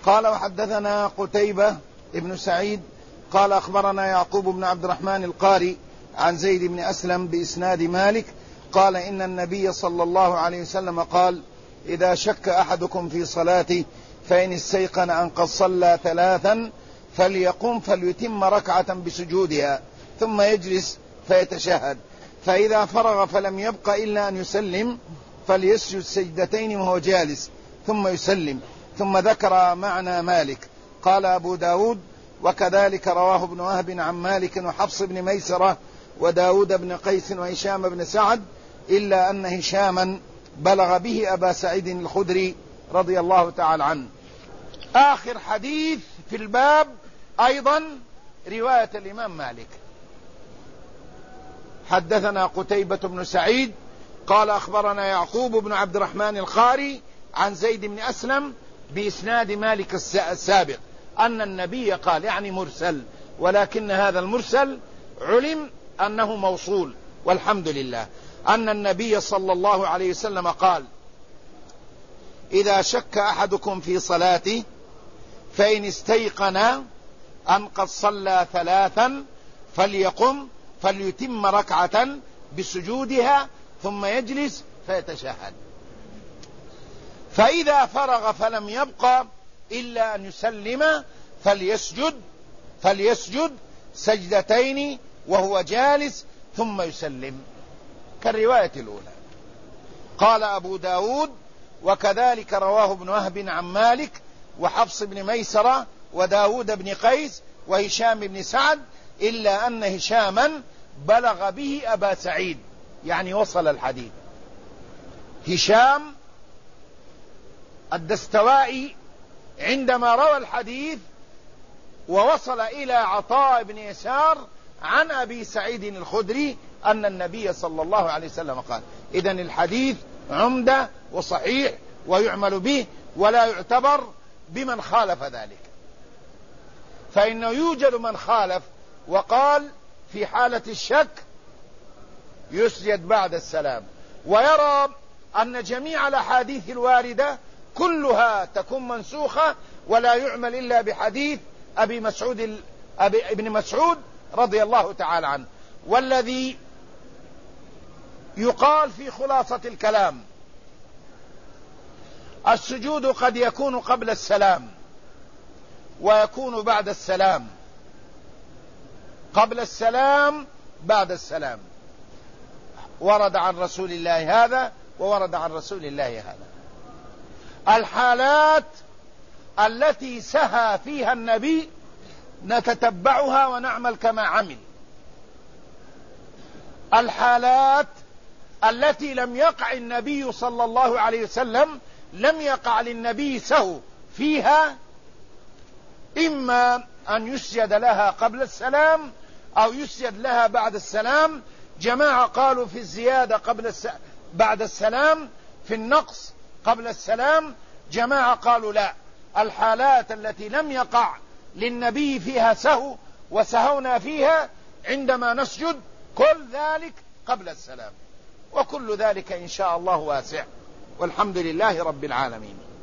قال وحدثنا قتيبة ابن سعيد قال أخبرنا يعقوب بن عبد الرحمن القاري عن زيد بن أسلم بإسناد مالك قال إن النبي صلى الله عليه وسلم قال إذا شك أحدكم في صلاته فإن استيقن أن قد صلى 3 فليقم فليتم ركعة بسجودها ثم يجلس فيتشهد، فإذا فرغ فلم يبق إلا أن يسلم فليسجد سجدتين وهو جالس ثم يسلم. ثم ذكر معنى مالك. قال أبو داود وكذلك رواه ابن وهب عن مالك وحفص بن ميسرة وداود بن قيس وهشام بن سعد، إلا أن هشاما بلغ به أبا سعيد الخدري رضي الله تعالى عنه. آخر حديث في الباب أيضا رواية الإمام مالك. حدثنا قتيبة بن سعيد قال أخبرنا يعقوب بن عبد الرحمن القاري عن زيد بن أسلم بإسناد مالك السابق أن النبي قال، يعني مرسل، ولكن هذا المرسل علم أنه موصول والحمد لله، أن النبي صلى الله عليه وسلم قال إذا شك أحدكم في صلاته فإن استيقن أن قد صلى 3 فليقم فليتم ركعة بسجودها ثم يجلس فيتشهد، فإذا فرغ فلم يبق إلا أن يسلم فليسجد سجدتين وهو جالس ثم يسلم، كالرواية الأولى. قال أبو داود وكذلك رواه ابن وهب عن مالك وحفص بن ميسرة وداود بن قيس وهشام بن سعد، إلا أن هشاما بلغ به أبا سعيد، يعني وصل الحديث. هشام الدستوائي عندما روى الحديث ووصل إلى عطاء بن يسار عن أبي سعيد الخدري أن النبي صلى الله عليه وسلم قال. إذن الحديث عمدة وصحيح ويعمل به ولا يعتبر بمن خالف ذلك، فإنه يوجد من خالف وقال في حالة الشك يسجد بعد السلام، ويرى أن جميع الأحاديث الواردة كلها تكون منسوخة ولا يعمل إلا بحديث ابن مسعود رضي الله تعالى عنه. والذي يقال في خلاصة الكلام السجود قد يكون قبل السلام ويكون بعد السلام، قبل السلام بعد السلام، ورد عن رسول الله هذا وورد عن رسول الله هذا. الحالات التي سهى فيها النبي نتتبعها ونعمل كما عمل، الحالات التي لم يقع النبي صلى الله عليه وسلم لم يقع للنبي سهو فيها، إما أن يسجد لها قبل السلام أو يسجد لها بعد السلام. جماعة قالوا في الزيادة بعد السلام، في النقص قبل السلام. جماعة قالوا لا، الحالات التي لم يقع للنبي فيها سهو وسهونا فيها عندما نسجد كل ذلك قبل السلام، وكل ذلك إن شاء الله واسع، والحمد لله رب العالمين.